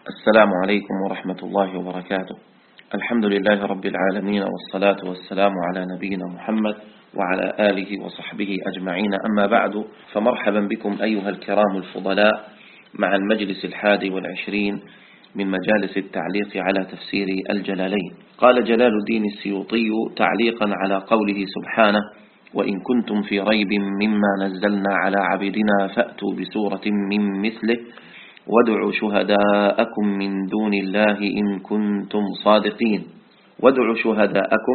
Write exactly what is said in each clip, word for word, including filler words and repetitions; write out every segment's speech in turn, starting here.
السلام عليكم ورحمة الله وبركاته. الحمد لله رب العالمين، والصلاة والسلام على نبينا محمد وعلى آله وصحبه أجمعين. أما بعد، فمرحبا بكم أيها الكرام الفضلاء مع المجلس الحادي والعشرين من مجالس التعليق على تفسير الجلالين. قال جلال الدين السيوطي تعليقا على قوله سبحانه: وإن كنتم في ريب مما نزلنا على عبدنا فأتوا بسورة من مثله وادعوا شهداءكم من دون الله إن كنتم صادقين. وادعوا شهداءكم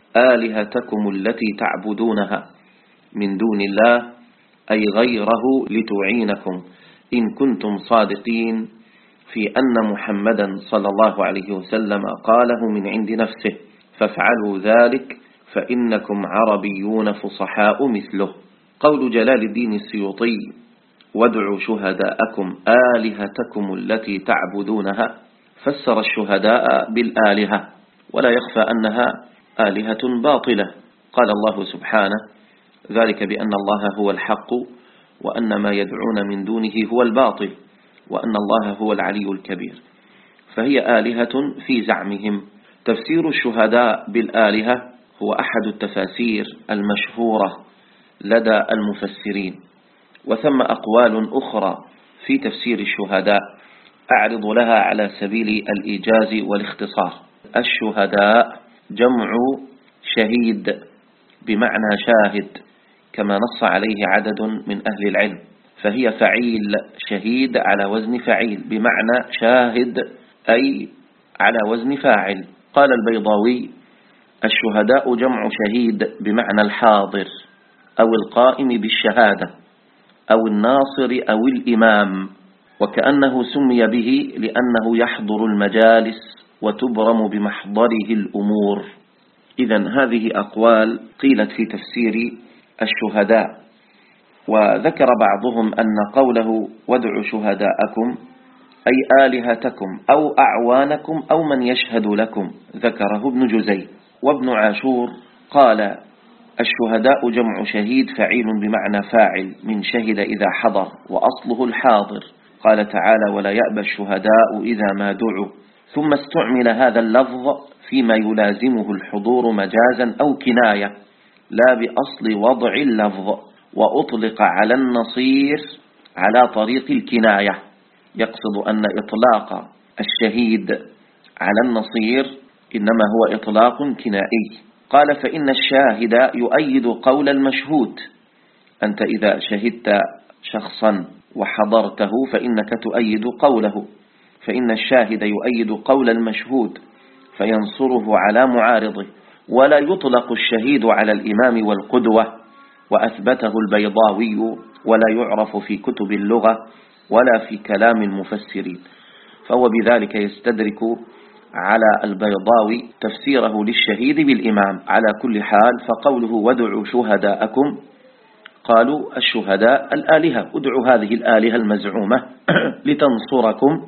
آلهتكم التي تعبدونها من دون الله أي غيره لتعينكم إن كنتم صادقين في أن محمدا صلى الله عليه وسلم قاله من عند نفسه، فافعلوا ذلك فإنكم عربيون فصحاء مثله. قول جلال الدين السيوطي: وادعوا شهداءكم آلهتكم التي تعبدونها، فسر الشهداء بالآلهة، ولا يخفى أنها آلهة باطلة. قال الله سبحانه: ذلك بأن الله هو الحق وأن ما يدعون من دونه هو الباطل وأن الله هو العلي الكبير، فهي آلهة في زعمهم. تفسير الشهداء بالآلهة هو أحد التفاسير المشهورة لدى المفسرين، وثم أقوال أخرى في تفسير الشهداء أعرض لها على سبيل الإيجاز والاختصار. الشهداء جمع شهيد بمعنى شاهد، كما نص عليه عدد من أهل العلم، فهي فعيل شهيد على وزن فعيل بمعنى شاهد أي على وزن فاعل. قال البيضاوي: الشهداء جمع شهيد بمعنى الحاضر أو القائم بالشهادة أو الناصر أو الإمام، وكأنه سمي به لأنه يحضر المجالس وتبرم بمحضره الأمور. إذن هذه أقوال قيلت في تفسير الشهداء. وذكر بعضهم أن قوله وادعوا شهداءكم أي آلهتكم أو أعوانكم أو من يشهد لكم، ذكره ابن جزي. وابن عاشور قال: الشهداء جمع شهيد فعيل بمعنى فاعل من شهد إذا حضر، وأصله الحاضر. قال تعالى: ولا يأبى الشهداء إذا ما دعوا. ثم استعمل هذا اللفظ فيما يلازمه الحضور مجازا أو كناية لا بأصل وضع اللفظ، وأطلق على النصير على طريق الكناية، يقصد أن إطلاق الشهيد على النصير إنما هو إطلاق كنائي. قال: فإن الشاهد يؤيد قول المشهود. أنت إذا شهدت شخصا وحضرته فإنك تؤيد قوله، فإن الشاهد يؤيد قول المشهود فينصره على معارضه. ولا يطلق الشهيد على الإمام والقدوة، وأثبته البيضاوي، ولا يعرف في كتب اللغة ولا في كلام المفسرين، فهو بذلك يستدرك على البيضاوي تفسيره للشهيد بالإمام. على كل حال، فقوله وادعوا شهداءكم، قالوا الشهداء الآلهة، ادعوا هذه الآلهة المزعومة لتنصركم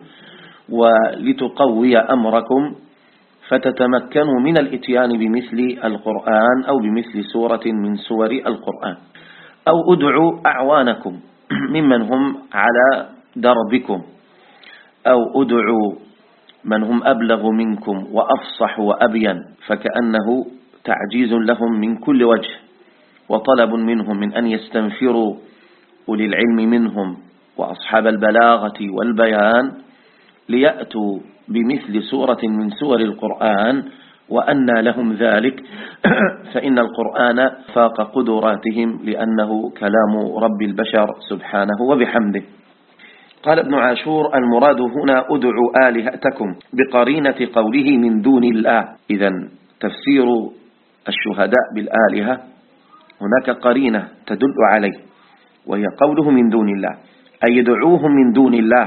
ولتقوي أمركم فتتمكنوا من الاتيان بمثل القرآن أو بمثل سورة من سور القرآن. أو ادعوا أعوانكم ممن هم على دربكم، أو ادعوا من هم أبلغ منكم وأفصح وأبين، فكأنه تعجيز لهم من كل وجه وطلب منهم من أن يستنفروا أولي العلم منهم وأصحاب البلاغة والبيان ليأتوا بمثل سورة من سور القرآن، وأن لهم ذلك فإن القرآن فاق قدراتهم لأنه كلام رب البشر سبحانه وبحمده. قال ابن عاشور: المراد هنا ادعوا آلهتكم بقرينة قوله من دون الله. إذن تفسير الشهداء بالآلهة هناك قرينة تدل عليه، وهي قوله من دون الله، أي يدعوهم من دون الله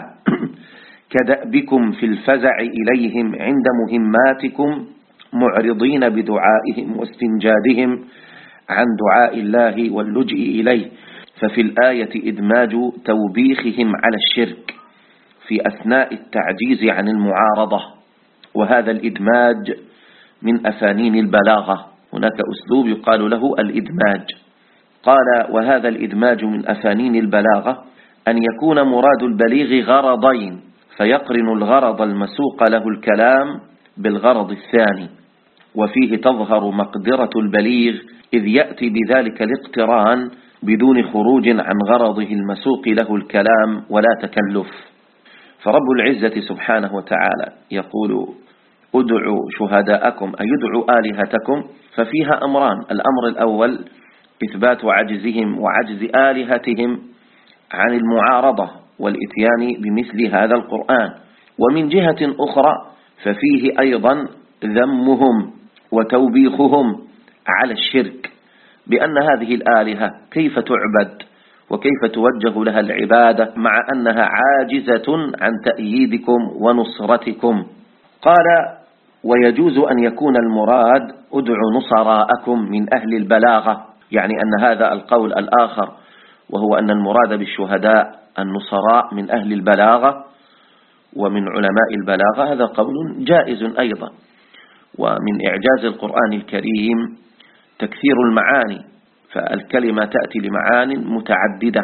كدأبكم في الفزع إليهم عند مهماتكم، معرضين بدعائهم واستنجادهم عن دعاء الله واللجئ إليه. ففي الآية إدماج توبيخهم على الشرك في أثناء التعجيز عن المعارضة، وهذا الإدماج من أفانين البلاغة. هناك أسلوب يقال له الإدماج. قال: وهذا الإدماج من أفانين البلاغة أن يكون مراد البليغ غرضين، فيقرن الغرض المسوق له الكلام بالغرض الثاني، وفيه تظهر مقدرة البليغ إذ يأتي بذلك الاقتران بدون خروج عن غرضه المسوق له الكلام ولا تكلف. فرب العزة سبحانه وتعالى يقول ادعوا شهداءكم أي ادعوا آلهتكم، ففيها أمران: الأمر الأول إثبات عجزهم وعجز آلهتهم عن المعارضة والإتيان بمثل هذا القرآن، ومن جهة أخرى ففيه أيضا ذمهم وتوبيخهم على الشرك، بأن هذه الآلهة كيف تعبد وكيف توجه لها العبادة مع أنها عاجزة عن تأييدكم ونصرتكم. قال ويجوز أن يكون المراد ادعوا نصراءكم من أهل البلاغة، يعني أن هذا القول الآخر وهو أن المراد بالشهداء النصراء من أهل البلاغة ومن علماء البلاغة، هذا قول جائز أيضا. ومن إعجاز القرآن الكريم تكثير المعاني، فالكلمة تأتي لمعان متعددة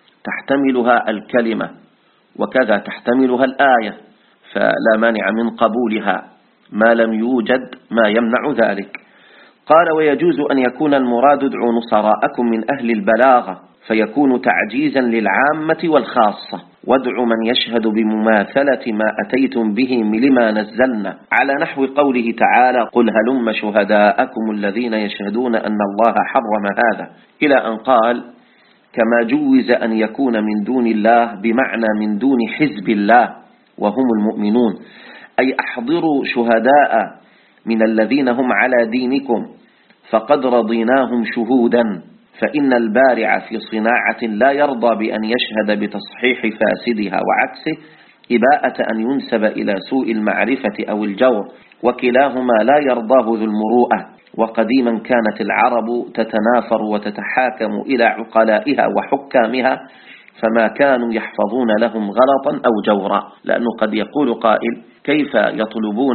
تحتملها الكلمة وكذا تحتملها الآية، فلا مانع من قبولها ما لم يوجد ما يمنع ذلك. قال ويجوز أن يكون المراد ادعوا نصراءكم من أهل البلاغة، فيكون تعجيزا للعامة والخاصة، وادعوا من يشهد بمماثلة ما أتيتم به لما نزلنا، على نحو قوله تعالى قل هلم شهداءكم الذين يشهدون أن الله حرم هذا، إلى أن قال كما جوز أن يكون من دون الله بمعنى من دون حزب الله وهم المؤمنون، أي أحضروا شهداء من الذين هم على دينكم فقد رضيناهم شهودا، فإن البارع في صناعة لا يرضى بأن يشهد بتصحيح فاسدها وعكسه إباءة أن ينسب إلى سوء المعرفة أو الجور، وكلاهما لا يرضاه ذو المروءة. وقديما كانت العرب تتنافر وتتحاكم إلى عقلائها وحكامها، فما كانوا يحفظون لهم غلطا أو جورا، لأنه قد يقول قائل كيف يطلبون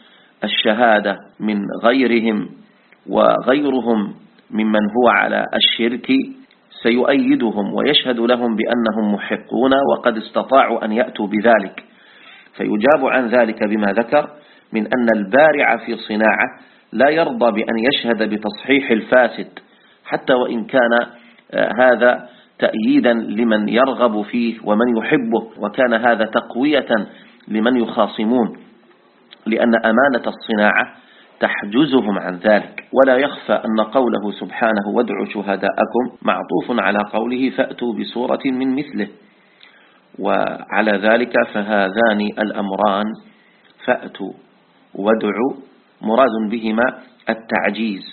الشهادة من غيرهم وغيرهم ممن هو على الشرك سيؤيدهم ويشهد لهم بأنهم محقون وقد استطاعوا أن يأتوا بذلك، فيجاب عن ذلك بما ذكر من أن البارع في صناعة لا يرضى بأن يشهد بتصحيح الفاسد حتى وإن كان هذا تأييدا لمن يرغب فيه ومن يحبه، وكان هذا تقوية لمن يخاصمون، لأن أمانة الصناعة تحجزهم عن ذلك. ولا يخفى أن قوله سبحانه وادعوا شهداءكم معطوف على قوله فأتوا بسورة من مثله، وعلى ذلك فهذان الأمران فأتوا وادعوا مراد بهما التعجيز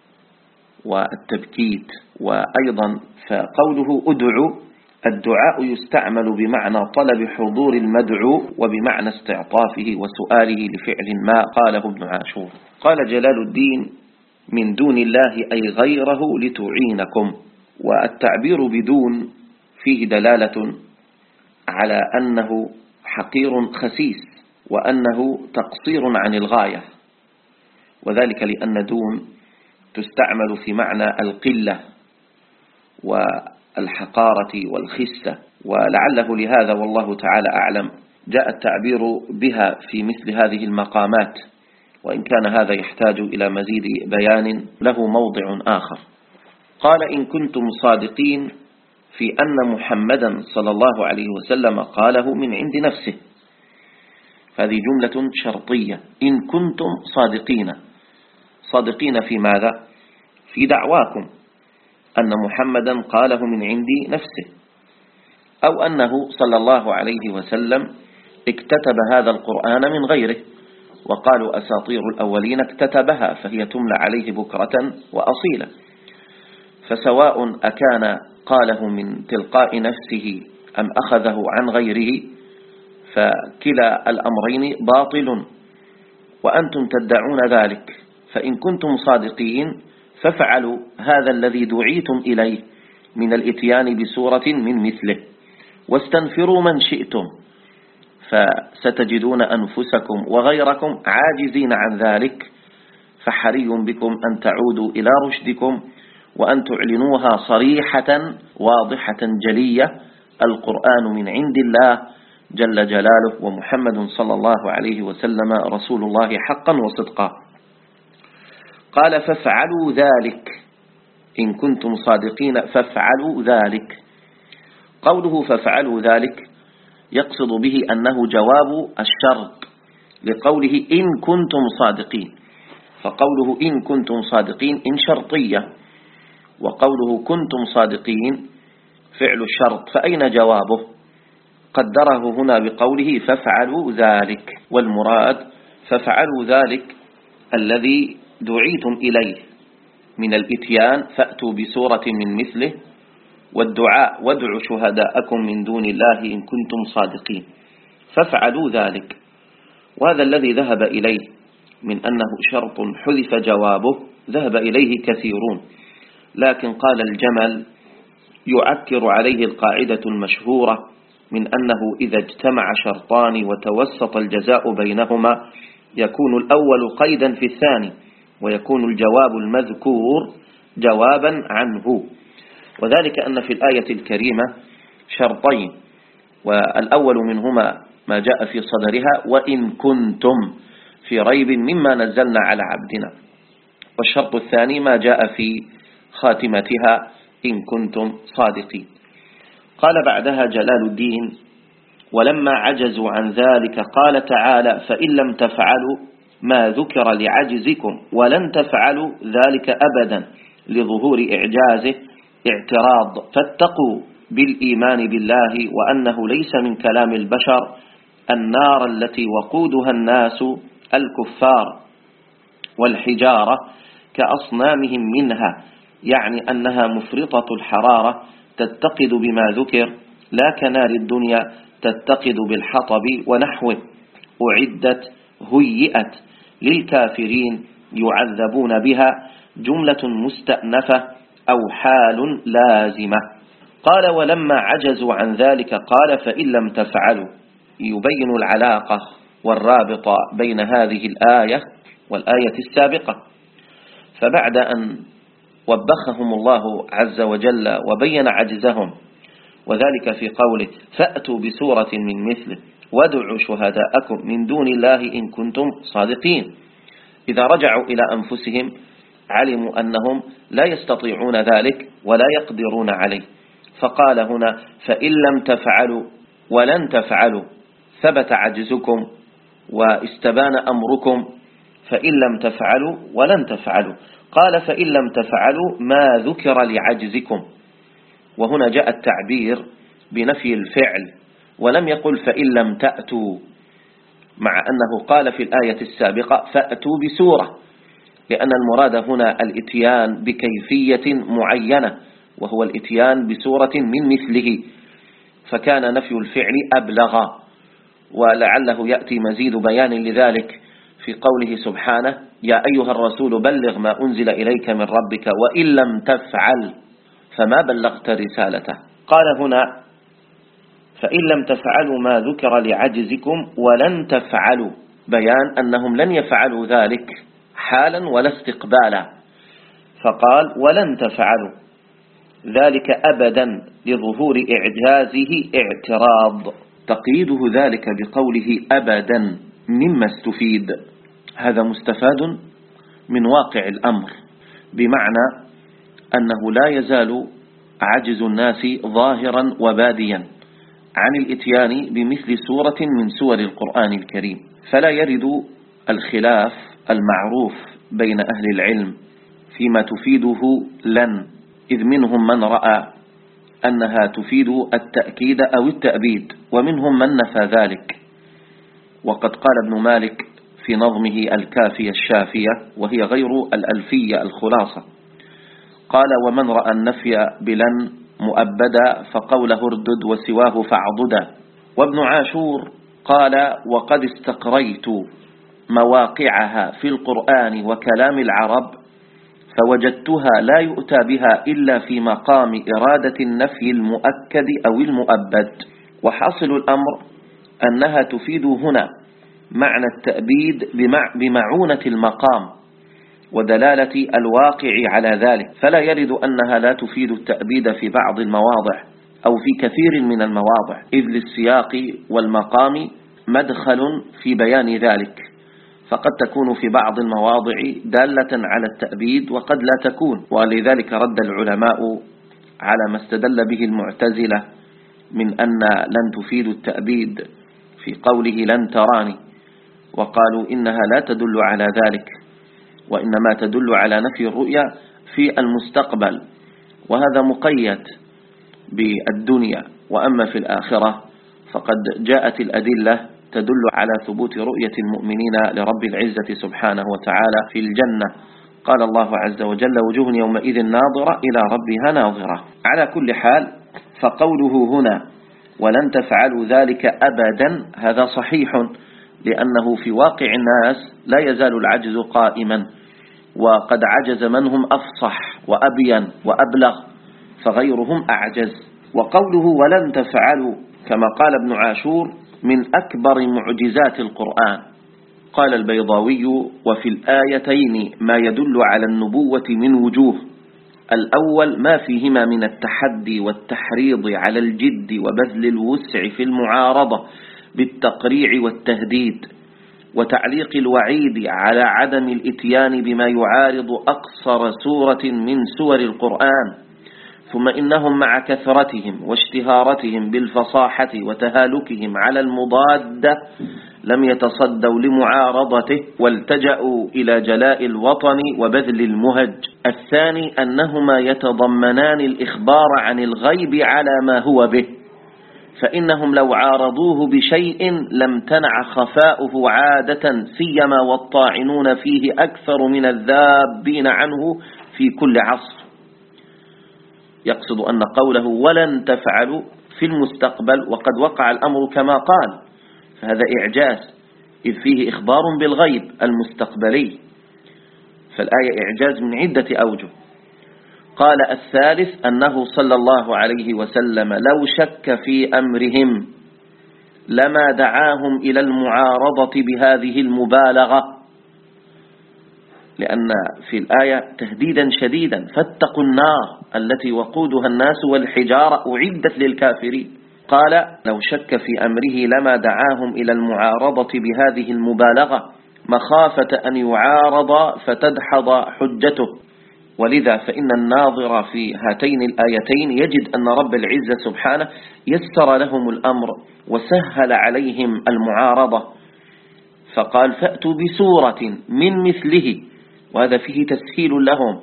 والتبكيت. وأيضا فقوله ادعوا الدعاء يستعمل بمعنى طلب حضور المدعو وبمعنى استعطافه وسؤاله لفعل ما، قاله ابن عاشور. قال جلال الدين من دون الله أي غيره لتعينكم، والتعبير بدون فيه دلالة على أنه حقير خسيس وأنه تقصير عن الغاية، وذلك لأن دون تستعمل في معنى القلة والحقارة والخسة، ولعله لهذا والله تعالى أعلم جاء التعبير بها في مثل هذه المقامات، وإن كان هذا يحتاج إلى مزيد بيان له موضع آخر. قال إن كنتم صادقين في أن محمدا صلى الله عليه وسلم قاله من عند نفسه، هذه جملة شرطية، إن كنتم صادقين، صادقين في ماذا؟ في دعواكم أن محمدا قاله من عند نفسه، أو أنه صلى الله عليه وسلم اكتتب هذا القرآن من غيره، وقالوا أساطير الأولين اكتتبها فهي تملى عليه بكرة وأصيلا، فسواء أكان قاله من تلقاء نفسه أم أخذه عن غيره فكلا الأمرين باطل، وأنتم تدعون ذلك. فإن كنتم صادقين فافعلوا هذا الذي دعيتم إليه من الإتيان بسورة من مثله، واستنفروا من شئتم، فستجدون أنفسكم وغيركم عاجزين عن ذلك، فحري بكم أن تعودوا إلى رشدكم وأن تعلنوها صريحة واضحة جلية: القرآن من عند الله جل جلاله، ومحمد صلى الله عليه وسلم رسول الله حقا وصدقا. قال فافعلوا ذلك إن كنتم صادقين، فافعلوا ذلك. قوله فافعلوا ذلك يقصد به أنه جواب الشرط لقوله إن كنتم صادقين، فقوله إن كنتم صادقين إن شرطية، وقوله كنتم صادقين فعل الشرط، فأين جوابه؟ قدره هنا بقوله فافعلوا ذلك، والمراد فافعلوا ذلك الذي دعيتم إليه من الإتيان، فأتوا بسورة من مثله، والدعاء وادعوا شهداءكم من دون الله إن كنتم صادقين، فافعلوا ذلك. وهذا الذي ذهب إليه من أنه شرط حذف جوابه ذهب إليه كثيرون، لكن قال الجمل يعكر عليه القاعدة المشهورة من أنه إذا اجتمع شرطان وتوسط الجزاء بينهما يكون الأول قيدا في الثاني، ويكون الجواب المذكور جوابا عنه. وذلك أن في الآية الكريمة شرطين، والأول منهما ما جاء في صدرها وإن كنتم في ريب مما نزلنا على عبدنا، والشرط الثاني ما جاء في خاتمتها إن كنتم صادقين. قال بعدها جلال الدين ولما عجزوا عن ذلك قال تعالى فإن لم تفعلوا ما ذكر لعجزكم ولن تفعلوا ذلك أبدا لظهور إعجازه اعتراض، فاتقوا بالإيمان بالله وأنه ليس من كلام البشر النار التي وقودها الناس الكفار والحجارة كأصنامهم منها، يعني أنها مفرطة الحرارة تتقد بما ذكر لا كنار الدنيا تتقد بالحطب ونحوه، أعدت هيئت للكافرين يعذبون بها، جملة مستأنفة أو حال لازمة. قال ولما عجزوا عن ذلك قال فإن لم تفعلوا، يبين العلاقة والرابط بين هذه الآية والآية السابقة. فبعد أن وبخهم الله عز وجل وبين عجزهم، وذلك في قوله فأتوا بسورة من مثله وادعوا شهداءكم من دون الله إن كنتم صادقين، إذا رجعوا إلى أنفسهم علموا أنهم لا يستطيعون ذلك ولا يقدرون عليه، فقال هنا فإن لم تفعلوا ولن تفعلوا، ثبت عجزكم واستبان أمركم، فإن لم تفعلوا ولن تفعلوا. قال فإن لم تفعلوا ما ذكر لعجزكم، وهنا جاء التعبير بنفي الفعل ولم يقل فإن لم تأتوا، مع أنه قال في الآية السابقة فأتوا بسورة، لأن المراد هنا الإتيان بكيفية معينة وهو الإتيان بسورة من مثله، فكان نفي الفعل أبلغ، ولعله يأتي مزيد بيان لذلك في قوله سبحانه يا أيها الرسول بلغ ما أنزل إليك من ربك وإن لم تفعل فما بلغت رسالته. قال هنا فإن لم تفعلوا ما ذكر لعجزكم ولن تفعلوا، بيان أنهم لن يفعلوا ذلك حالا ولا استقبالا، فقال ولن تفعلوا ذلك أبدا لظهور إعجازه اعتراض، تقييده ذلك بقوله أبدا مما استفيد، هذا مستفاد من واقع الأمر، بمعنى أنه لا يزال عجز الناس ظاهرا وباديا عن الإتيان بمثل سورة من سور القرآن الكريم، فلا يرد الخلاف المعروف بين أهل العلم فيما تفيده لن، إذ منهم من رأى أنها تفيد التأكيد أو التأبيد، ومنهم من نفى ذلك. وقد قال ابن مالك في نظمه الكافية الشافية وهي غير الألفية الخلاصة، قال ومن رأى النفي بلن مؤبدا فقوله اردد وسواه فاعضدا. وابن عاشور قال وقد استقريت مواقعها في القرآن وكلام العرب فوجدتها لا يؤتى بها إلا في مقام إرادة النفي المؤكد أو المؤبد، وحاصل الأمر أنها تفيد هنا معنى التأبيد بمعونة المقام ودلالة الواقع على ذلك، فلا يرد أنها لا تفيد التأبيد في بعض المواضع أو في كثير من المواضع، إذ للسياق والمقام مدخل في بيان ذلك، فقد تكون في بعض المواضع دالة على التأبيد وقد لا تكون. ولذلك رد العلماء على ما استدل به المعتزلة من أن لن تفيد التأبيد في قوله لن تراني، وقالوا إنها لا تدل على ذلك، وإنما تدل على نفي الرؤيا في المستقبل، وهذا مقيد بالدنيا. وأما في الآخرة فقد جاءت الأدلة تدل على ثبوت رؤية المؤمنين لرب العزة سبحانه وتعالى في الجنة. قال الله عز وجل وجوه يومئذ ناظرة إلى ربها ناظرة. على كل حال فقوله هنا ولن تفعلوا ذلك أبدا هذا صحيح، لأنه في واقع الناس لا يزال العجز قائما، وقد عجز من هم أفصح وأبين وأبلغ، فغيرهم أعجز. وقوله ولن تفعلوا كما قال ابن عاشور من أكبر معجزات القرآن. قال البيضاوي وفي الآيتين ما يدل على النبوة من وجوه: الأول ما فيهما من التحدي والتحريض على الجد وبذل الوسع في المعارضة بالتقريع والتهديد، وتعليق الوعيد على عدم الاتيان بما يعارض أقصر سورة من سور القرآن. ثم إنهم مع كثرتهم واشتهارتهم بالفصاحة وتهالكهم على المضاد لم يتصدوا لمعارضته، والتجأوا إلى جلاء الوطن وبذل المهج. الثاني أنهما يتضمنان الإخبار عن الغيب على ما هو به، فإنهم لو عارضوه بشيء لم تنع خفاؤه عادة، سيما والطاعنون فيه أكثر من الذابين عنه في كل عصر. يقصد أن قوله ولن تفعلوا في المستقبل وقد وقع الأمر كما قال، فهذا إعجاز إذ فيه إخبار بالغيب المستقبلي، فالآية إعجاز من عدة أوجه. قال الثالث أنه صلى الله عليه وسلم لو شك في أمرهم لما دعاهم إلى المعارضة بهذه المبالغة، لأن في الآية تهديدا شديدا: فاتقوا النار التي وقودها الناس والحجارة أعدت للكافرين. قال لو شك في أمره لما دعاهم إلى المعارضة بهذه المبالغة مخافة أن يعارض فتدحض حجته. ولذا فإن الناظر في هاتين الآيتين يجد أن رب العزة سبحانه يسر لهم الأمر وسهل عليهم المعارضة، فقال فأتوا بسورة من مثله، وهذا فيه تسهيل لهم.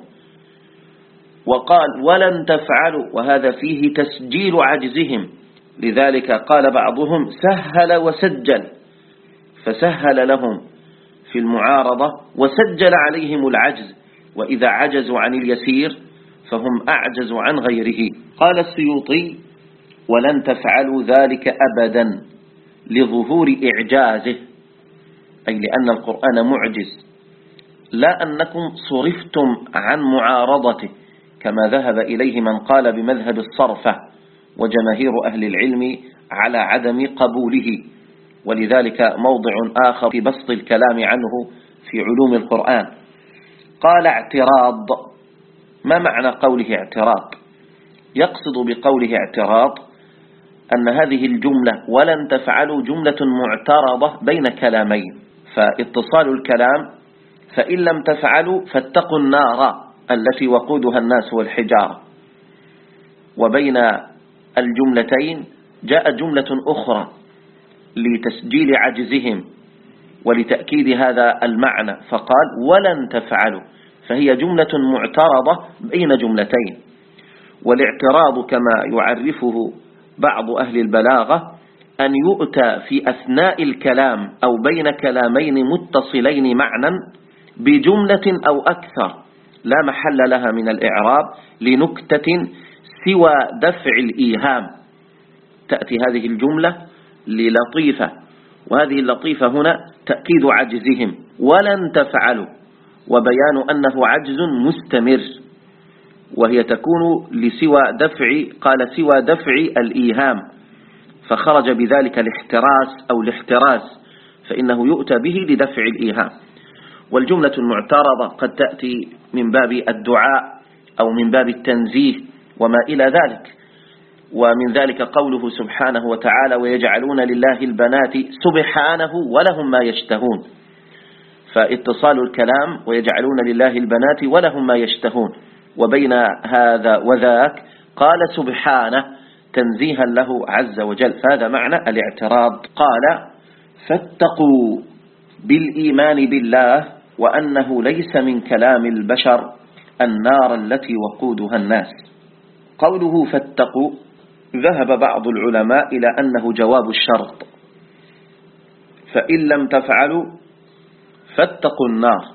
وقال ولن تفعلوا، وهذا فيه تسجيل عجزهم، لذلك قال بعضهم سهل وسجل، فسهل لهم في المعارضة وسجل عليهم العجز، وإذا عجزوا عن اليسير فهم أعجز عن غيره. قال السيوطي ولن تفعلوا ذلك أبدا لظهور إعجازه، أي لأن القرآن معجز، لا أنكم صرفتم عن معارضته كما ذهب إليه من قال بمذهب الصرفة وجماهير أهل العلم على عدم قبوله. ولذلك موضع آخر في بسط الكلام عنه في علوم القرآن. قال اعتراض. ما معنى قوله اعتراض؟ يقصد بقوله اعتراض أن هذه الجملة ولن تفعلوا جملة معترضة بين كلامين، فاتصال الكلام فإن لم تفعلوا فاتقوا النار التي وقودها الناس والحجارة، وبين الجملتين جاء جملة أخرى لتسجيل عجزهم ولتأكيد هذا المعنى، فقال ولن تفعلوا، فهي جملة معترضة بين جملتين. والاعتراض كما يعرفه بعض أهل البلاغة أن يؤتى في أثناء الكلام أو بين كلامين متصلين معنى بجملة أو أكثر لا محل لها من الإعراب لنكتة سوى دفع الإيهام، تأتي هذه الجملة للطيفة، وهذه اللطيفة هنا تأكيد عجزهم ولن تفعلوا، وبيان أنه عجز مستمر، وهي تكون لسوى دفع، قال سوى دفع الإيهام، فخرج بذلك الاحتراس أو الاحتراس، فإنه يؤتى به لدفع الإيهام. والجملة المعترضة قد تأتي من باب الدعاء أو من باب التنزيه وما إلى ذلك. ومن ذلك قوله سبحانه وتعالى ويجعلون لله البنات سبحانه ولهم ما يشتهون، فاتصال الكلام ويجعلون لله البنات ولهم ما يشتهون، وبين هذا وذاك قال سبحانه تنزيها له عز وجل، فهذا معنى الاعتراض. قال فاتقوا بالإيمان بالله وأنه ليس من كلام البشر النار التي وقودها الناس. قوله فاتقوا ذهب بعض العلماء إلى أنه جواب الشرط، فإن لم تفعلوا فاتقوا النار،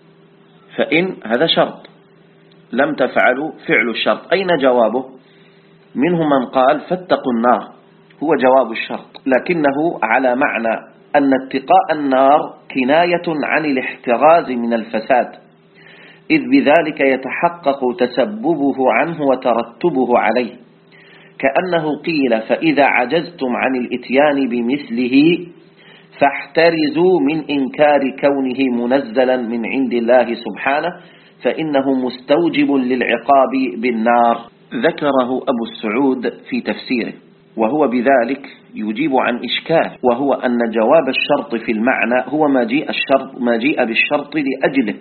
فإن هذا شرط، لم تفعلوا فعل الشرط. أين جوابه؟ منهم من قال فاتقوا النار هو جواب الشرط، لكنه على معنى أن اتقاء النار كناية عن الاحتراز من الفساد، إذ بذلك يتحقق تسببه عنه وترتبه عليه، كأنه قيل فإذا عجزتم عن الإتيان بمثله فاحترزوا من إنكار كونه منزلا من عند الله سبحانه فإنه مستوجب للعقاب بالنار. ذكره أبو السعود في تفسيره، وهو بذلك يجيب عن إشكال، وهو أن جواب الشرط في المعنى هو ما جيء, الشرط ما جيء بالشرط لأجله،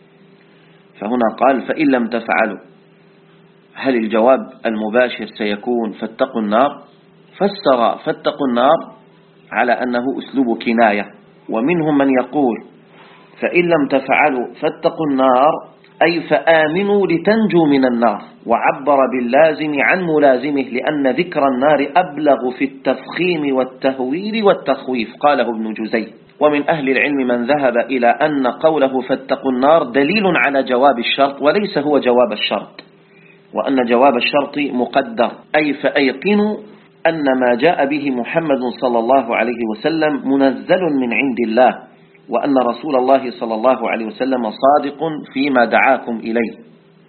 فهنا قال فإن لم تفعلوا، هل الجواب المباشر سيكون فاتقوا النار؟ فسر فاتقوا النار على أنه أسلوب كناية، ومنهم من يقول فإن لم تفعلوا فاتقوا النار أي فآمنوا لتنجوا من النار، وعبر باللازم عن ملازمه لأن ذكر النار أبلغ في التفخيم والتهويل والتخويف، قاله ابن جزي. ومن أهل العلم من ذهب إلى أن قوله فاتقوا النار دليل على جواب الشرط وليس هو جواب الشرط، وأن جواب الشرط مقدر، أي فأيقنوا أن ما جاء به محمد صلى الله عليه وسلم منزل من عند الله، وأن رسول الله صلى الله عليه وسلم صادق فيما دعاكم إليه،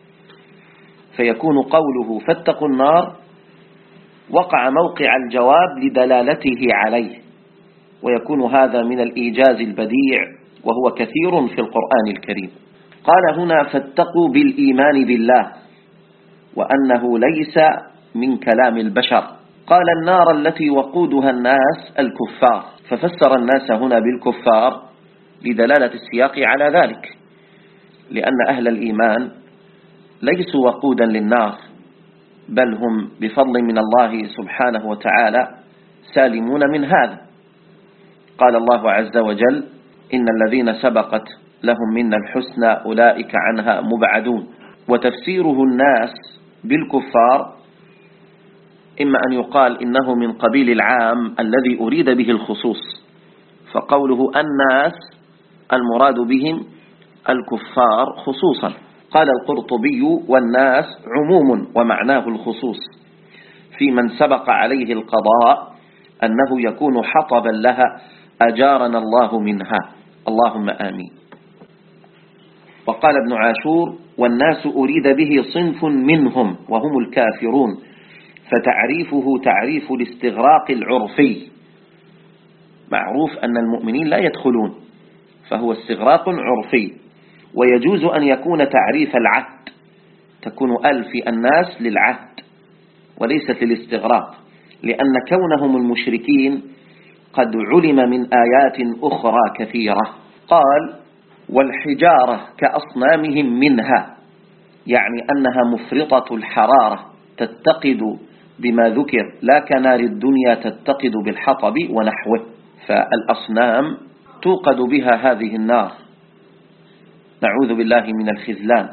فيكون قوله فاتقوا النار وقع موقع الجواب لدلالته عليه، ويكون هذا من الإيجاز البديع وهو كثير في القرآن الكريم. قال هنا فاتقوا بالإيمان بالله وأنه ليس من كلام البشر. قال النار التي وقودها الناس الكفار، ففسر الناس هنا بالكفار لدلالة السياق على ذلك، لأن أهل الإيمان ليسوا وقودا للنار، بل هم بفضل من الله سبحانه وتعالى سالمون من هذا. قال الله عز وجل إن الذين سبقت لهم منا الحسنى أولئك عنها مبعدون. وتفسيره الناس بالكفار إما أن يقال إنه من قبيل العام الذي أريد به الخصوص، فقوله الناس المراد بهم الكفار خصوصا. قال القرطبي والناس عموم ومعناه الخصوص في من سبق عليه القضاء أنه يكون حطبا لها أجارنا الله منها، اللهم آمين. وقال ابن عاشور والناس أريد به صنف منهم وهم الكافرون، فتعريفه تعريف الاستغراق العرفي، معروف أن المؤمنين لا يدخلون، فهو استغراق عرفي. ويجوز أن يكون تعريف العهد، تكون أل في الناس للعهد وليست للاستغراق، لأن كونهم المشركين قد علم من آيات أخرى كثيرة. قال والحجارة كأصنامهم منها، يعني أنها مفرطة الحرارة تتقد بما ذكر، لا كنار الدنيا تتقد بالحطب ونحوه، فالأصنام توقد بها هذه النار، نعوذ بالله من الخذلان.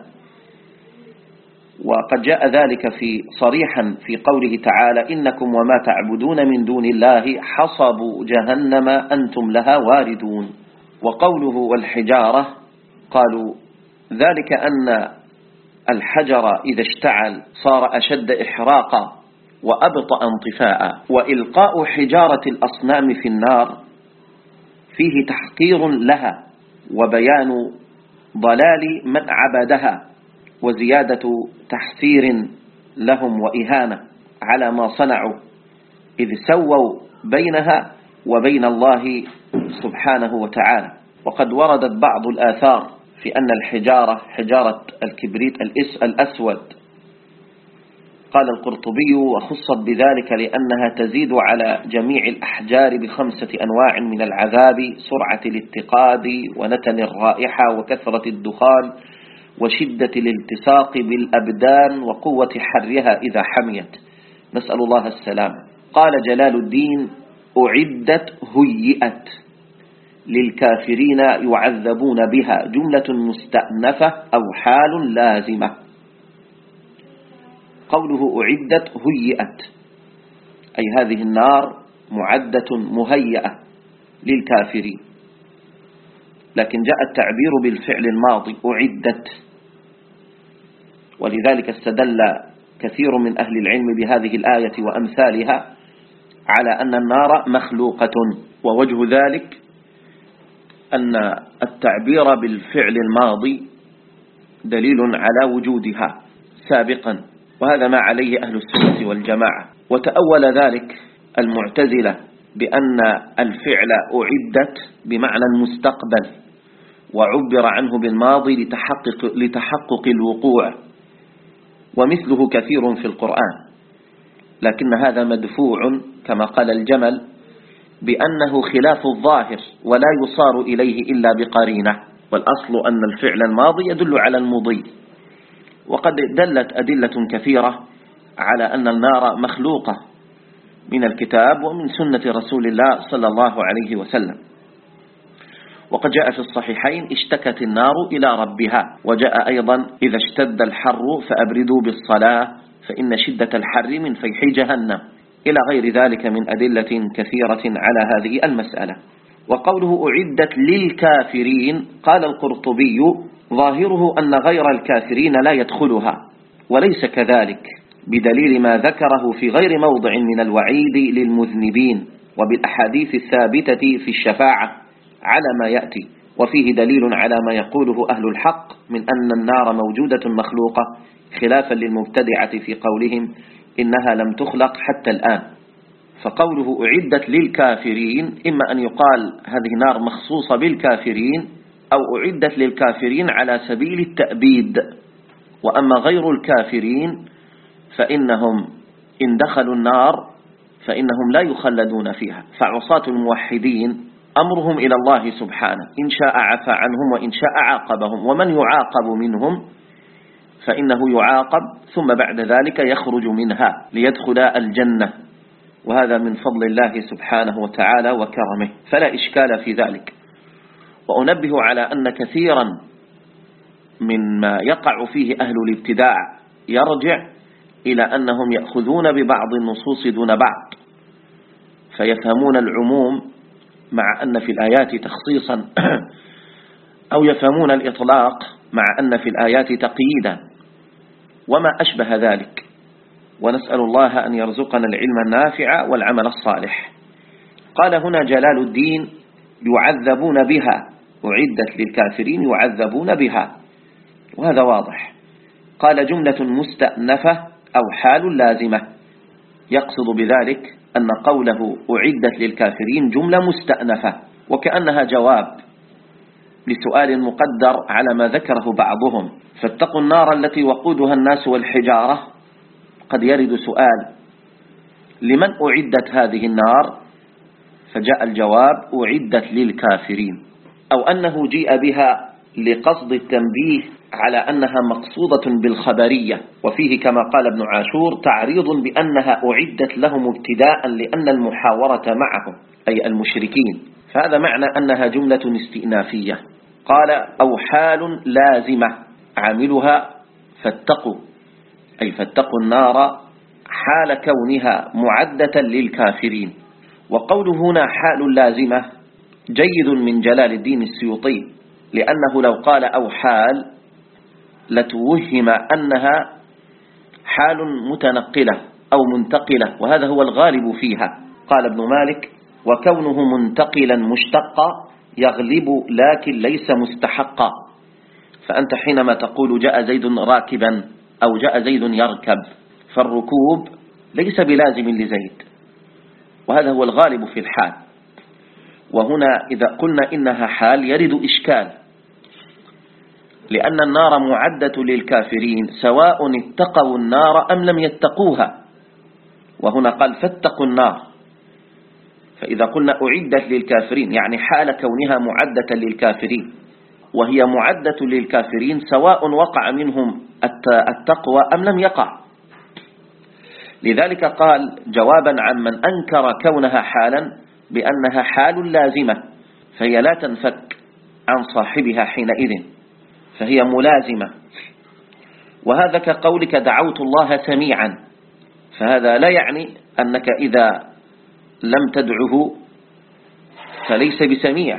وقد جاء ذلك في صريحا في قوله تعالى إنكم وما تعبدون من دون الله حصب جهنم أنتم لها واردون. وقوله والحجارة قالوا ذلك أن الحجر إذا اشتعل صار أشد إحراقا وأبطأ انطفاء، وإلقاء حجارة الأصنام في النار فيه تحقير لها وبيان ضلال من عبدها وزيادة تحسير لهم وإهانة على ما صنعوا، إذ سووا بينها وبين الله سبحانه وتعالى. وقد وردت بعض الآثار في أن الحجارة حجارة الكبريت الأسود قال القرطبي: وخصت بذلك لأنها تزيد على جميع الأحجار بخمسة أنواع من العذاب: سرعة الاتقاد، ونتن الرائحة، وكثرة الدخان، وشدة الالتصاق بالأبدان، وقوة حرها إذا حميت، نسأل الله السلام. قال جلال الدين: أعدت هيئت للكافرين يعذبون بها، جملة مستأنفة أو حال لازمة. قوله أعدت هيئت أي هذه النار معدة مهيئة للكافرين، لكن جاء التعبير بالفعل الماضي أعدت، ولذلك استدل كثير من أهل العلم بهذه الآية وأمثالها على أن النار مخلوقة، ووجه ذلك أن التعبير بالفعل الماضي دليل على وجودها سابقا، وهذا ما عليه أهل السنة والجماعة. وتأول ذلك المعتزلة بأن الفعل أعدت بمعنى المستقبل، وعبر عنه بالماضي لتحقق, لتحقق الوقوع، ومثله كثير في القرآن، لكن هذا مدفوع كما قال الجمل بأنه خلاف الظاهر ولا يصار إليه إلا بقرينة، والأصل أن الفعل الماضي يدل على المضي، وقد دلت أدلة كثيرة على أن النار مخلوقة من الكتاب ومن سنة رسول الله صلى الله عليه وسلم. وقد جاء في الصحيحين: اشتكت النار إلى ربها، وجاء أيضا: إذا اشتد الحر فأبردوا بالصلاة فإن شدة الحر من فيح جهنم، إلى غير ذلك من أدلة كثيرة على هذه المسألة. وقوله أعدت للكافرين، قال القرطبي: ظاهره أن غير الكافرين لا يدخلها، وليس كذلك، بدليل ما ذكره في غير موضع من الوعيد للمذنبين، وبالأحاديث الثابتة في الشفاعة على ما يأتي، وفيه دليل على ما يقوله أهل الحق من أن النار موجودة مخلوقة، خلافا للمبتدعة في قولهم إنها لم تخلق حتى الآن. فقوله أعدت للكافرين إما أن يقال هذه نار مخصوصة بالكافرين، أو أعدت للكافرين على سبيل التأبيد. وأما غير الكافرين فإنهم إن دخلوا النار فإنهم لا يخلدون فيها، فعصاة الموحدين أمرهم إلى الله سبحانه، إن شاء عفى عنهم وإن شاء عاقبهم، ومن يعاقب منهم فإنه يعاقب ثم بعد ذلك يخرج منها ليدخل الجنة، وهذا من فضل الله سبحانه وتعالى وكرمه، فلا إشكال في ذلك. وأنبه على أن كثيرا مما يقع فيه أهل الابتداع يرجع إلى أنهم يأخذون ببعض النصوص دون بعض، فيفهمون العموم مع أن في الآيات تخصيصا، أو يفهمون الإطلاق مع أن في الآيات تقييدا، وما أشبه ذلك. ونسأل الله أن يرزقنا العلم النافع والعمل الصالح. قال هنا جلال الدين: يعذبون بها، أعدت للكافرين يعذبون بها، وهذا واضح. قال جملة مستأنفة أو حال لازمة، يقصد بذلك أن قوله أعدت للكافرين جملة مستأنفة، وكأنها جواب لسؤال مقدر على ما ذكره بعضهم: فاتقوا النار التي وقودها الناس والحجارة. قد يرد سؤال: لمن أعدت هذه النار؟ فجاء الجواب: أعدت للكافرين، أو أنه جيء بها لقصد التنبيه على أنها مقصودة بالخبرية، وفيه كما قال ابن عاشور تعريض بأنها أعدت لهم ابتداء لأن المحاورة معهم أي المشركين، فهذا معنى أنها جملة استئنافية. قال: أو حال لازمة عاملها فاتقوا، أي فاتقوا النار حال كونها معدة للكافرين. وقوله هنا حال لازمة جيد من جلال الدين السيوطي، لأنه لو قال أو حال لتوهم أنها حال متنقلة أو منتقلة، وهذا هو الغالب فيها. قال ابن مالك: وكونه منتقلا مشتقا يغلب لكن ليس مستحقا. فأنت حينما تقول جاء زيد راكبا أو جاء زيد يركب، فالركوب ليس بلازم لزيد، وهذا هو الغالب في الحال. وهنا إذا قلنا إنها حال يرد إشكال، لأن النار معدة للكافرين سواء اتقوا النار أم لم يتقوها، وهنا قال فاتقوا النار. فإذا قلنا أعدت للكافرين يعني حال كونها معدة للكافرين، وهي معدة للكافرين سواء وقع منهم التقوى أم لم يقع. لذلك قال جوابا عن من أنكر كونها حالا بأنها حال لازمة، فهي لا تنفك عن صاحبها حينئذ، فهي ملازمة. وهذا كقولك دعوت الله سميعا، فهذا لا يعني أنك إذا لم تدعه فليس بسميع،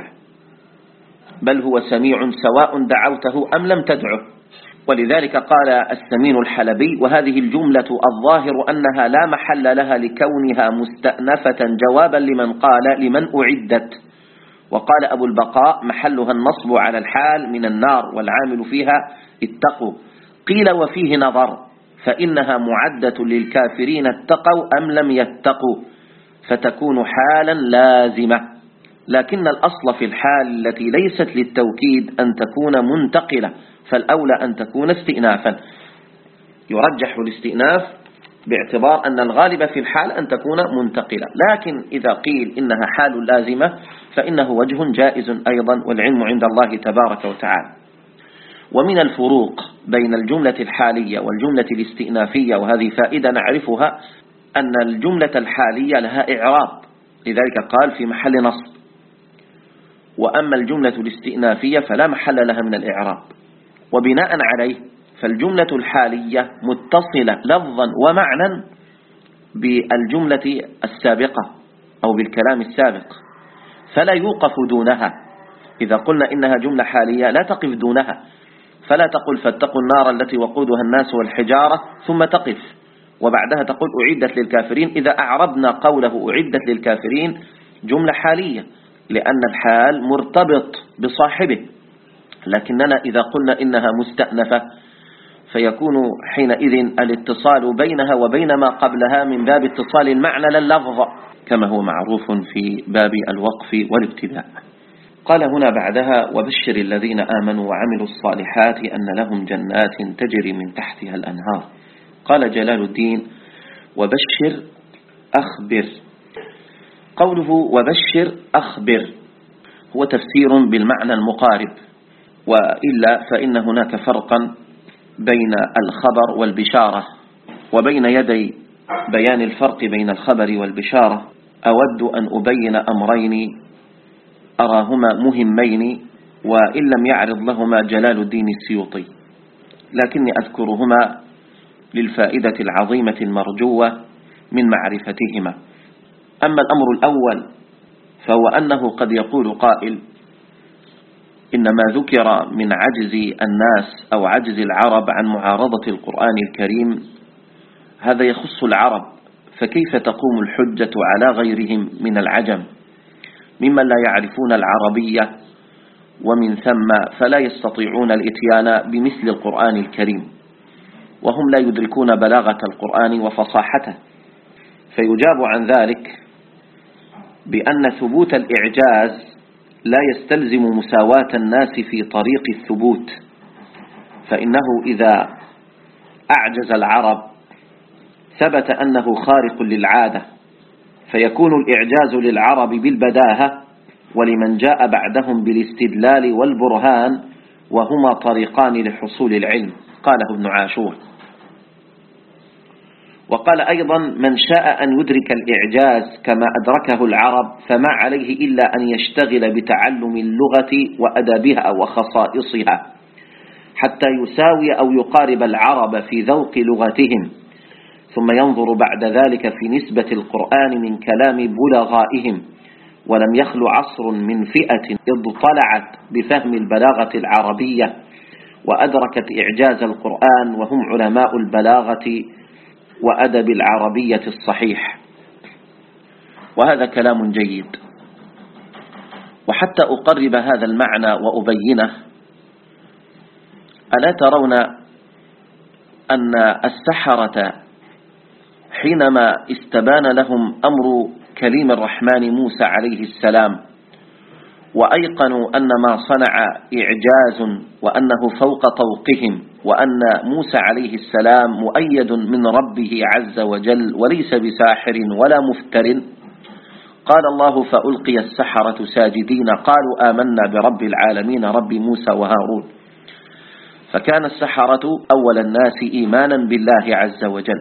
بل هو سميع سواء دعوته أم لم تدعه. ولذلك قال السمين الحلبي: وهذه الجملة الظاهر أنها لا محل لها لكونها مستأنفة جوابا لمن قال لمن أعدت. وقال أبو البقاء: محلها النصب على الحال من النار والعامل فيها اتقوا. قيل وفيه نظر، فإنها معدة للكافرين اتقوا أم لم يتقوا، فتكون حالا لازمة. لكن الأصل في الحال التي ليست للتوكيد أن تكون منتقلة، فالأولى أن تكون استئنافا. يرجح الاستئناف باعتبار أن الغالب في الحال أن تكون منتقلة، لكن إذا قيل إنها حال لازمة فإنه وجه جائز أيضا، والعلم عند الله تبارك وتعالى. ومن الفروق بين الجملة الحالية والجملة الاستئنافية، وهذه فائدة نعرفها، أن الجملة الحالية لها إعراب، لذلك قال في محل نصب، وأما الجملة الاستئنافية فلا محل لها من الإعراب. وبناء عليه فالجملة الحالية متصلة لفظا ومعنى بالجملة السابقة أو بالكلام السابق، فلا يوقف دونها. إذا قلنا إنها جملة حالية لا تقف دونها، فلا تقل فاتقوا النار التي وقودها الناس والحجارة ثم تقف وبعدها تقول أعدت للكافرين. إذا أعربنا قوله أعدت للكافرين جملة حالية، لأن الحال مرتبط بصاحبه. لكننا إذا قلنا إنها مستأنفة فيكون حينئذ الاتصال بينها وبين ما قبلها من باب اتصال المعنى لللفظ، كما هو معروف في باب الوقف والابتداء. قال هنا بعدها: وبشر الذين آمنوا وعملوا الصالحات أن لهم جنات تجري من تحتها الأنهار. قال جلال الدين: وبشر أخبر. قوله وبشر أخبر هو تفسير بالمعنى المقارب، وإلا فإن هناك فرقا بين الخبر والبشارة. وبين يدي بيان الفرق بين الخبر والبشارة أود أن أبين أمرين أراهما مهمين، وإن لم يعرض لهما جلال الدين السيوطي، لكني أذكرهما للفائدة العظيمة المرجوة من معرفتهما. أما الأمر الأول فهو أنه قد يقول قائل: إنما ذكر من عجز الناس أو عجز العرب عن معارضة القرآن الكريم هذا يخص العرب، فكيف تقوم الحجة على غيرهم من العجم ممن لا يعرفون العربية، ومن ثم فلا يستطيعون الإتيان بمثل القرآن الكريم، وهم لا يدركون بلاغة القرآن وفصاحته. فيجاب عن ذلك بأن ثبوت الإعجاز لا يستلزم مساواة الناس في طريق الثبوت، فإنه إذا أعجز العرب ثبت أنه خارق للعادة، فيكون الإعجاز للعرب بالبداهة، ولمن جاء بعدهم بالاستدلال والبرهان، وهما طريقان لحصول العلم. قاله ابن عاشور. وقال أيضا: من شاء أن يدرك الإعجاز كما أدركه العرب فما عليه إلا أن يشتغل بتعلم اللغة وأدابها وخصائصها حتى يساوي أو يقارب العرب في ذوق لغتهم، ثم ينظر بعد ذلك في نسبة القرآن من كلام بلغائهم. ولم يخل عصر من فئة اضطلعت بفهم البلاغة العربية وأدركت إعجاز القرآن، وهم علماء البلاغة وأدب العربية الصحيح. وهذا كلام جيد. وحتى أقرب هذا المعنى وأبينه، ألا ترون أن السحرة حينما استبان لهم أمر كليم الرحمن موسى عليه السلام، وأيقنوا أن ما صنع إعجاز وأنه فوق طوقهم، وأن موسى عليه السلام مؤيد من ربه عز وجل وليس بساحر ولا مفتر. قال الله: فألقي السحرة ساجدين قالوا آمنا برب العالمين رب موسى وهارون. فكان السحرة أول الناس إيمانا بالله عز وجل.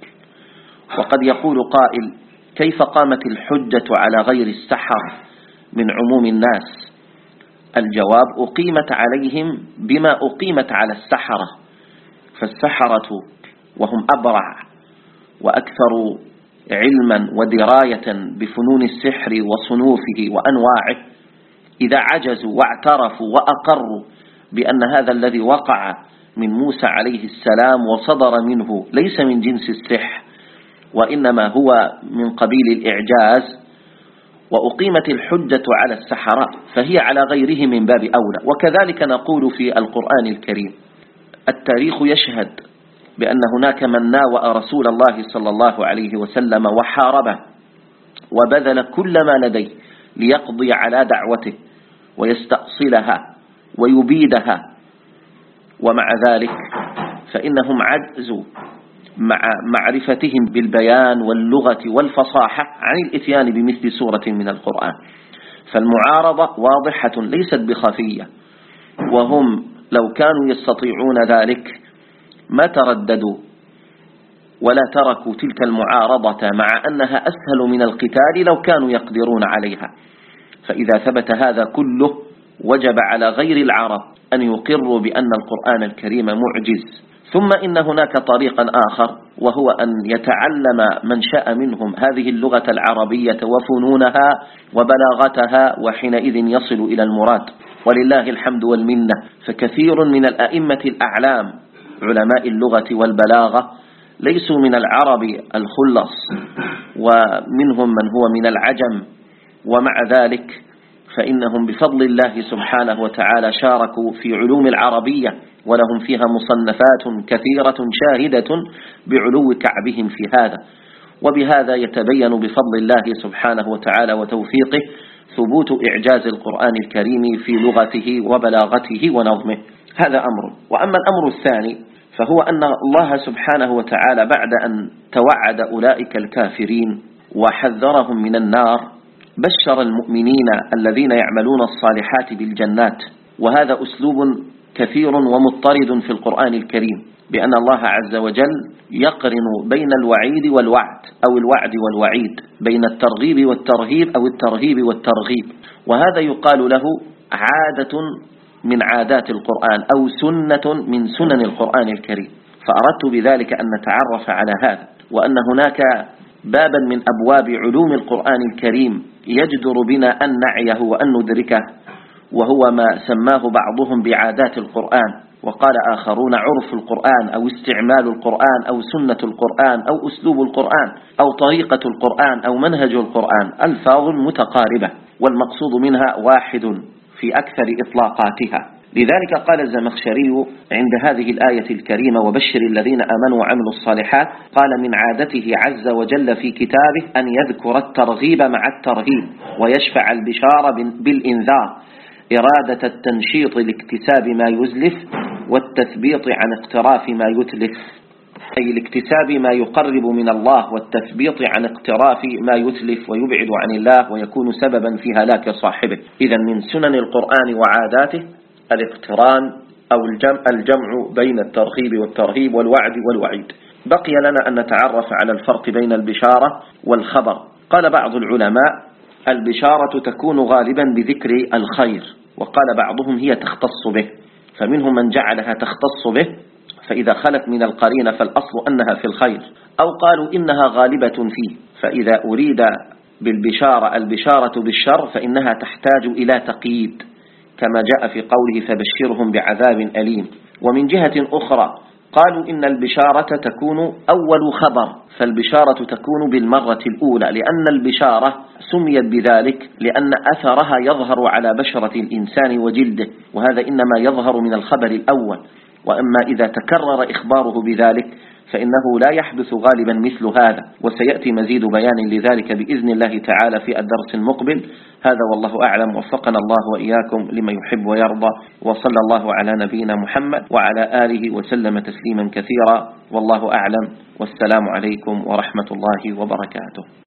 وقد يقول قائل: كيف قامت الحجة على غير السحرة من عموم الناس؟ الجواب: أقيمت عليهم بما أقيمت على السحرة، فالسحرة وهم أبرع وأكثر علما ودراية بفنون السحر وصنوفه وأنواعه، إذا عجزوا واعترفوا وأقروا بأن هذا الذي وقع من موسى عليه السلام وصدر منه ليس من جنس السحر وإنما هو من قبيل الإعجاز، وأقيمت الحجة على السحرة، فهي على غيره من باب أولى. وكذلك نقول في القرآن الكريم: التاريخ يشهد بأن هناك من ناوأ رسول الله صلى الله عليه وسلم وحاربه وبذل كل ما لديه ليقضي على دعوته ويستأصلها ويبيدها، ومع ذلك فإنهم عجزوا مع معرفتهم بالبيان واللغة والفصاحة عن الإتيان بمثل سورة من القرآن. فالمعارضة واضحة ليست بخفية، وهم لو كانوا يستطيعون ذلك ما ترددوا ولا تركوا تلك المعارضة، مع أنها أسهل من القتال لو كانوا يقدرون عليها. فإذا ثبت هذا كله وجب على غير العرب أن يقروا بأن القرآن الكريم معجز. ثم إن هناك طريقا آخر، وهو أن يتعلم من شاء منهم هذه اللغة العربية وفنونها وبلاغتها، وحينئذ يصل إلى المراد. ولله الحمد والمنة، فكثير من الأئمة الأعلام علماء اللغة والبلاغة ليسوا من العرب الخلص، ومنهم من هو من العجم، ومع ذلك فإنهم بفضل الله سبحانه وتعالى شاركوا في علوم العربية، ولهم فيها مصنفات كثيرة شاهدة بعلو كعبهم في هذا. وبهذا يتبين بفضل الله سبحانه وتعالى وتوفيقه ثبوت إعجاز القرآن الكريم في لغته وبلاغته ونظمه. هذا أمر. وأما الأمر الثاني فهو أن الله سبحانه وتعالى بعد أن توعد أولئك الكافرين وحذرهم من النار بشر المؤمنين الذين يعملون الصالحات بالجنات. وهذا أسلوب كثير ومضطرد في القرآن الكريم، بأن الله عز وجل يقرن بين الوعيد والوعد أو الوعد والوعيد، بين الترغيب والترهيب أو الترهيب والترغيب. وهذا يقال له عادة من عادات القرآن أو سنة من سنن القرآن الكريم. فأردت بذلك أن نتعرف على هذا، وأن هناك بابا من أبواب علوم القرآن الكريم يجدر بنا أن نعيه وأن ندركه، وهو ما سماه بعضهم بعادات القرآن، وقال آخرون عرف القرآن أو استعمال القرآن أو سنة القرآن أو أسلوب القرآن أو طريقة القرآن أو منهج القرآن، ألفاظ متقاربة والمقصود منها واحد في أكثر إطلاقاتها. لذلك قال الزمخشري عند هذه الآية الكريمة: وبشر الذين آمنوا وعملوا الصالحات، قال من عادته عز وجل في كتابه أن يذكر الترغيب مع الترهيب، ويشفع البشارة بالإنذار، إرادة التنشيط لاكتساب ما يزلف والتثبيط عن اقتراف ما يتلف، أي لاكتساب ما يقرب من الله والتثبيط عن اقتراف ما يتلف ويبعد عن الله ويكون سببا في هلاك صاحبه. إذن من سنن القرآن وعاداته الاقتران أو الجمع, الجمع بين الترغيب والترهيب والوعد والوعيد. بقي لنا أن نتعرف على الفرق بين البشارة والخبر. قال بعض العلماء: البشارة تكون غالبا بذكر الخير، وقال بعضهم هي تختص به، فمنهم من جعلها تختص به، فإذا خلت من القرينة فالأصل أنها في الخير، أو قالوا إنها غالبة فيه، فإذا أريد بالبشارة البشارة بالشر فإنها تحتاج إلى تقييد، كما جاء في قوله: فبشرهم بعذاب أليم. ومن جهة أخرى قالوا إن البشارة تكون أول خبر، فالبشارة تكون بالمرة الأولى، لأن البشارة سميت بذلك لأن أثرها يظهر على بشرة الإنسان وجلده، وهذا إنما يظهر من الخبر الأول. وأما إذا تكرر إخباره بذلك فإنه لا يحدث غالبا مثل هذا، وسيأتي مزيد بيان لذلك بإذن الله تعالى في الدرس المقبل. هذا والله أعلم، وفقنا الله وإياكم لما يحب ويرضى، وصلى الله على نبينا محمد وعلى آله وسلم تسليما كثيرا، والله أعلم، والسلام عليكم ورحمة الله وبركاته.